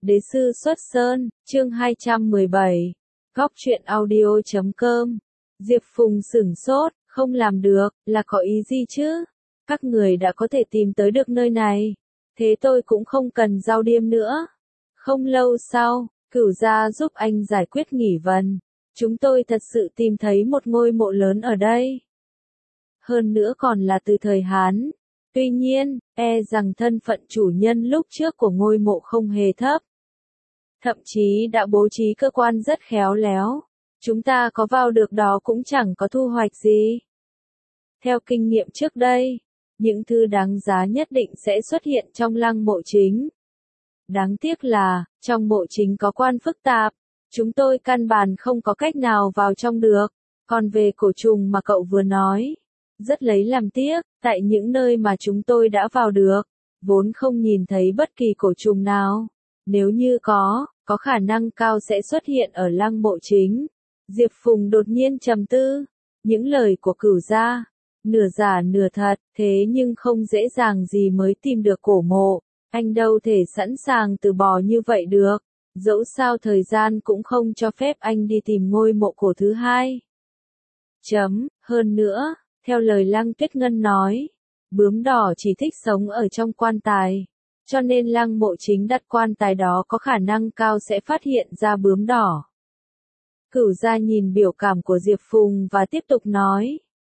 Đế sư xuất sơn, chương 217. Góc truyện audio.com. Diệp Phùng sửng sốt, không làm được, là có ý gì chứ? Các người đã có thể tìm tới được nơi này. Thế tôi cũng không cần giao điêm nữa. Không lâu sau, Cửu gia giúp anh giải quyết nghỉ vấn. Chúng tôi thật sự tìm thấy một ngôi mộ lớn ở đây. Hơn nữa còn là từ thời Hán. Tuy nhiên, rằng thân phận chủ nhân lúc trước của ngôi mộ không hề thấp. Thậm chí đã bố trí cơ quan rất khéo léo. Chúng ta có vào được đó cũng chẳng có thu hoạch gì. Theo kinh nghiệm trước đây, những thứ đáng giá nhất định sẽ xuất hiện trong lăng mộ chính. Đáng tiếc là, trong mộ chính có quan phức tạp, chúng tôi căn bản không có cách nào vào trong được. Còn về cổ trùng mà cậu vừa nói, rất lấy làm tiếc, tại những nơi mà chúng tôi đã vào được, vốn không nhìn thấy bất kỳ cổ trùng nào. Nếu như có khả năng cao sẽ xuất hiện ở lăng mộ chính. Diệp Phùng đột nhiên trầm tư, những lời của Cửu gia, nửa giả nửa thật, thế nhưng không dễ dàng gì mới tìm được cổ mộ, anh đâu thể sẵn sàng từ bỏ như vậy được, dẫu sao thời gian cũng không cho phép anh đi tìm ngôi mộ cổ thứ hai. Hơn nữa, theo lời Lăng Tuyết Ngân nói, bướm đỏ chỉ thích sống ở trong quan tài, cho nên lăng mộ chính đặt quan tài đó có khả năng cao sẽ phát hiện ra bướm đỏ. Cửu gia nhìn biểu cảm của Diệp Phùng và tiếp tục nói.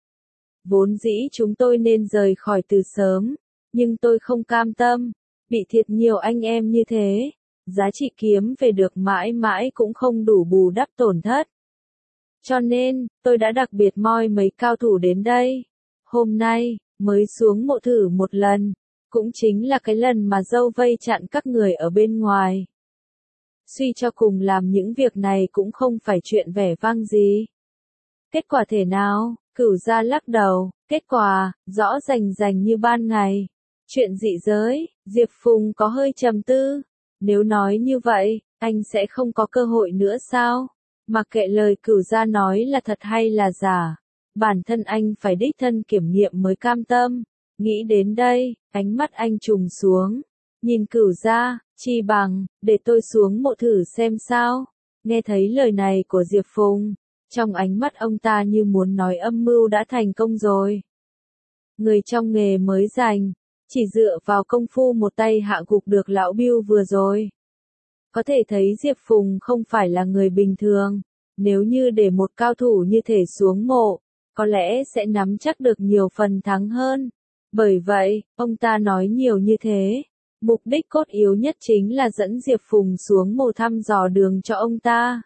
Vốn dĩ chúng tôi nên rời khỏi từ sớm, nhưng tôi không cam tâm, bị thiệt nhiều anh em như thế, giá trị kiếm về được mãi mãi cũng không đủ bù đắp tổn thất. Cho nên, tôi đã đặc biệt moi mấy cao thủ đến đây. Hôm nay, mới xuống mộ thử một lần, cũng chính là cái lần mà dâu vây chặn các người ở bên ngoài. Suy cho cùng làm những việc này cũng không phải chuyện vẻ vang gì. Kết quả thế nào? Cửu gia lắc đầu, kết quả, rõ rành như ban ngày. Chuyện dị giới, Diệp Phùng có hơi trầm tư. Nếu nói như vậy, anh sẽ không có cơ hội nữa sao? Mặc kệ lời Cửu gia nói là thật hay là giả, bản thân anh phải đích thân kiểm nghiệm mới cam tâm. Nghĩ đến đây, ánh mắt anh trùng xuống, nhìn Cửu gia, chi bằng, để tôi xuống mộ thử xem sao. Nghe thấy lời này của Diệp Phùng, trong ánh mắt ông ta như muốn nói âm mưu đã thành công rồi. Người trong nghề mới rành, chỉ dựa vào công phu một tay hạ gục được lão Bưu vừa rồi. Có thể thấy Diệp Phùng không phải là người bình thường, nếu như để một cao thủ như thể xuống mộ, có lẽ sẽ nắm chắc được nhiều phần thắng hơn. Bởi vậy, ông ta nói nhiều như thế, mục đích cốt yếu nhất chính là dẫn Diệp Phùng xuống mộ thăm dò đường cho ông ta.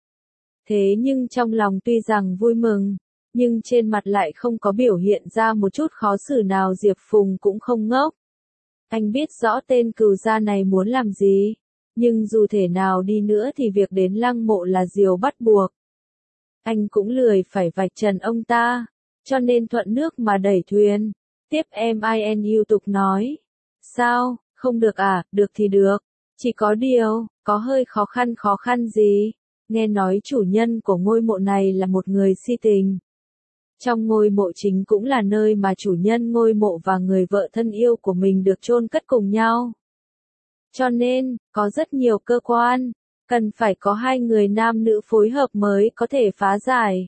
Thế nhưng trong lòng tuy rằng vui mừng, nhưng trên mặt lại không có biểu hiện ra một chút khó xử nào. Diệp Phùng cũng không ngốc. Anh biết rõ tên Cửu gia này muốn làm gì, nhưng dù thể nào đi nữa thì việc đến lăng mộ là điều bắt buộc. Anh cũng lười phải vạch trần ông ta, cho nên thuận nước mà đẩy thuyền. Tiếp MINU tục nói. Sao, không được à? Được thì được. Chỉ có điều, có hơi khó khăn gì? Nghe nói chủ nhân của ngôi mộ này là một người si tình. Trong ngôi mộ chính cũng là nơi mà chủ nhân ngôi mộ và người vợ thân yêu của mình được chôn cất cùng nhau. Cho nên, có rất nhiều cơ quan, cần phải có hai người nam nữ phối hợp mới có thể phá giải.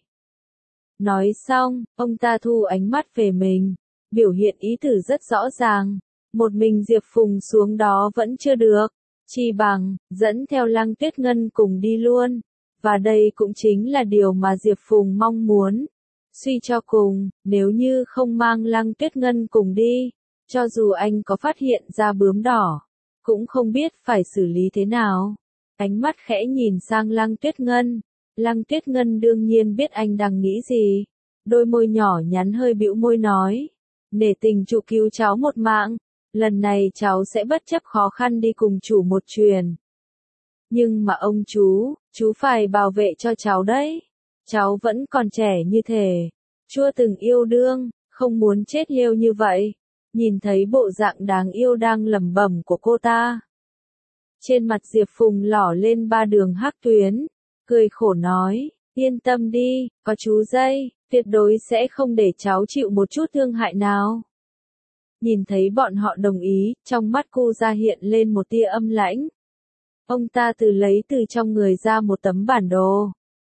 Nói xong, ông ta thu ánh mắt về mình, biểu hiện ý tử rất rõ ràng. Một mình Diệp Phùng xuống đó vẫn chưa được, chi bằng, dẫn theo Lăng Tuyết Ngân cùng đi luôn. Và đây cũng chính là điều mà Diệp Phùng mong muốn. Suy cho cùng, nếu như không mang Lăng Tuyết Ngân cùng đi, cho dù anh có phát hiện ra bướm đỏ, cũng không biết phải xử lý thế nào. Ánh mắt khẽ nhìn sang Lăng Tuyết Ngân. Lăng Tuyết Ngân đương nhiên biết anh đang nghĩ gì. Đôi môi nhỏ nhắn hơi bĩu môi nói. Nể tình chủ cứu cháu một mạng, lần này cháu sẽ bất chấp khó khăn đi cùng chủ một chuyền. Nhưng mà ông chú phải bảo vệ cho cháu đấy. Cháu vẫn còn trẻ như thể, chưa từng yêu đương, không muốn chết liêu như vậy. Nhìn thấy bộ dạng đáng yêu đang lẩm bẩm của cô ta. Trên mặt Diệp Phùng lỏ lên ba đường hắc tuyến, cười khổ nói, yên tâm đi, có chú dây, tuyệt đối sẽ không để cháu chịu một chút thương hại nào. Nhìn thấy bọn họ đồng ý, trong mắt cô ra hiện lên một tia âm lãnh. Ông ta tự lấy từ trong người ra một tấm bản đồ.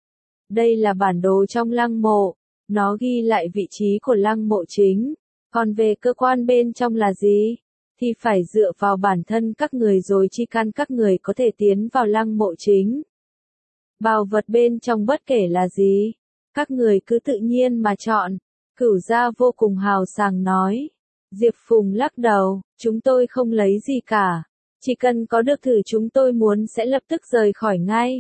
Đây là bản đồ trong lăng mộ, nó ghi lại vị trí của lăng mộ chính. Còn về cơ quan bên trong là gì? Thì phải dựa vào bản thân các người rồi chi căn các người có thể tiến vào lăng mộ chính. Bảo vật bên trong bất kể là gì, các người cứ tự nhiên mà chọn. Cửu gia vô cùng hào sảng nói. Diệp Phùng lắc đầu, chúng tôi không lấy gì cả. Chỉ cần có được thử chúng tôi muốn sẽ lập tức rời khỏi ngay.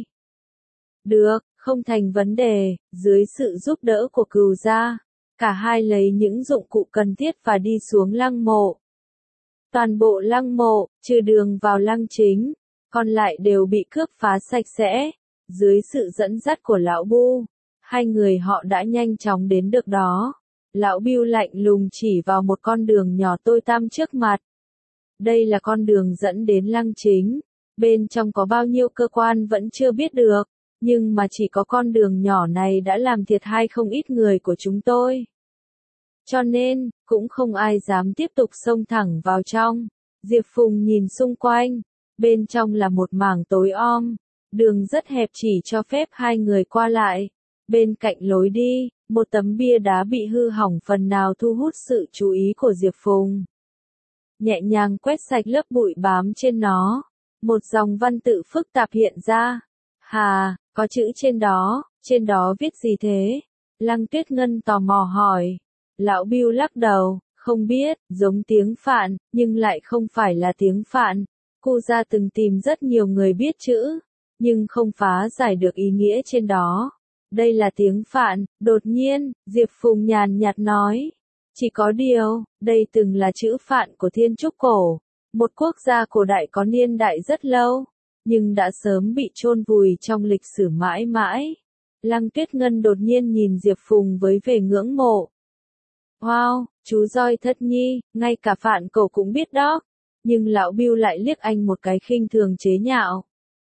Được, không thành vấn đề, dưới sự giúp đỡ của Cửu gia, cả hai lấy những dụng cụ cần thiết và đi xuống lăng mộ. Toàn bộ lăng mộ, trừ đường vào lăng chính, còn lại đều bị cướp phá sạch sẽ. Dưới sự dẫn dắt của lão Bu, hai người họ đã nhanh chóng đến được đó. Lão Bưu lạnh lùng chỉ vào một con đường nhỏ tối tăm trước mặt. Đây là con đường dẫn đến lăng chính. Bên trong có bao nhiêu cơ quan vẫn chưa biết được, nhưng mà chỉ có con đường nhỏ này đã làm thiệt hại không ít người của chúng tôi. Cho nên, cũng không ai dám tiếp tục xông thẳng vào trong. Diệp Phùng nhìn xung quanh, bên trong là một mảng tối om, đường rất hẹp chỉ cho phép hai người qua lại. Bên cạnh lối đi, một tấm bia đá bị hư hỏng phần nào thu hút sự chú ý của Diệp Phùng. Nhẹ nhàng quét sạch lớp bụi bám trên nó, một dòng văn tự phức tạp hiện ra. Hà, có chữ trên đó viết gì thế? Lăng Tuyết Ngân tò mò hỏi. Lão Bưu lắc đầu, không biết, giống tiếng Phạn, nhưng lại không phải là tiếng Phạn. Cô gia từng tìm rất nhiều người biết chữ, nhưng không phá giải được ý nghĩa trên đó. Đây là tiếng Phạn, đột nhiên, Diệp Phùng nhàn nhạt nói. Chỉ có điều, đây từng là chữ Phạn của Thiên Trúc cổ, một quốc gia cổ đại có niên đại rất lâu, nhưng đã sớm bị chôn vùi trong lịch sử mãi mãi. Lăng Tuyết Ngân đột nhiên nhìn Diệp Phùng với vẻ ngưỡng mộ. Wow, chú roi thất nhi, ngay cả Phạn cổ cũng biết đó. Nhưng lão Bưu lại liếc anh một cái khinh thường chế nhạo.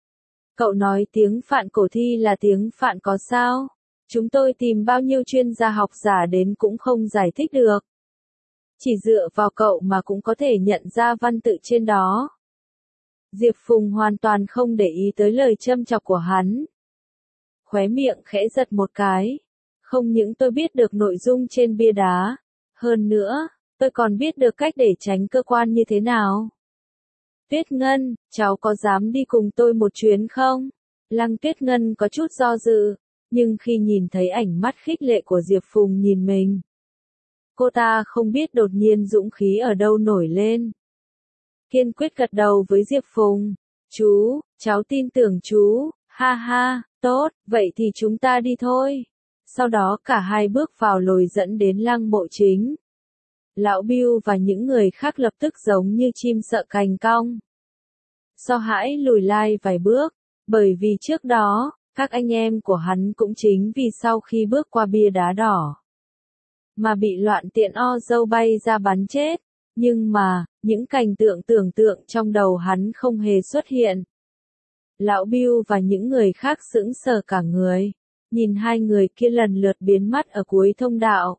Cậu nói tiếng Phạn cổ thi là tiếng Phạn có sao? Chúng tôi tìm bao nhiêu chuyên gia học giả đến cũng không giải thích được. Chỉ dựa vào cậu mà cũng có thể nhận ra văn tự trên đó. Diệp Phùng hoàn toàn không để ý tới lời châm chọc của hắn. Khóe miệng khẽ giật một cái. Không những tôi biết được nội dung trên bia đá, hơn nữa, tôi còn biết được cách để tránh cơ quan như thế nào. Tuyết Ngân, cháu có dám đi cùng tôi một chuyến không? Lăng Tuyết Ngân có chút do dự, nhưng khi nhìn thấy ảnh mắt khích lệ của Diệp Phùng nhìn mình, cô ta không biết đột nhiên dũng khí ở đâu nổi lên. Kiên quyết gật đầu với Diệp Phùng. Chú, cháu tin tưởng chú, ha ha, tốt, vậy thì chúng ta đi thôi. Sau đó cả hai bước vào lối dẫn đến lăng mộ chính. Lão Bưu và những người khác lập tức giống như chim sợ cành cong. Sợ hãi lùi lại vài bước, bởi vì trước đó, các anh em của hắn cũng chính vì sau khi bước qua bia đá đỏ, mà bị loạn tiện o dâu bay ra bắn chết. Nhưng mà, những cảnh tưởng tượng trong đầu hắn không hề xuất hiện. Lão Bưu và những người khác sững sờ cả người, nhìn hai người kia lần lượt biến mất ở cuối thông đạo.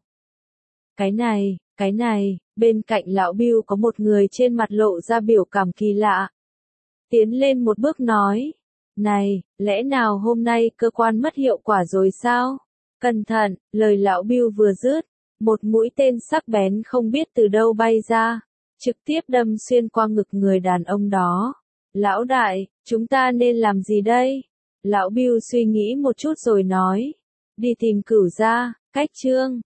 Cái này, bên cạnh lão Bưu có một người trên mặt lộ ra biểu cảm kỳ lạ. Tiến lên một bước nói, này, lẽ nào hôm nay cơ quan mất hiệu quả rồi sao? Cẩn thận, lời lão Bưu vừa dứt, một mũi tên sắc bén không biết từ đâu bay ra, trực tiếp đâm xuyên qua ngực người đàn ông đó. Lão đại, chúng ta nên làm gì đây? Lão Bưu suy nghĩ một chút rồi nói, đi tìm Cửu gia, cách Trương.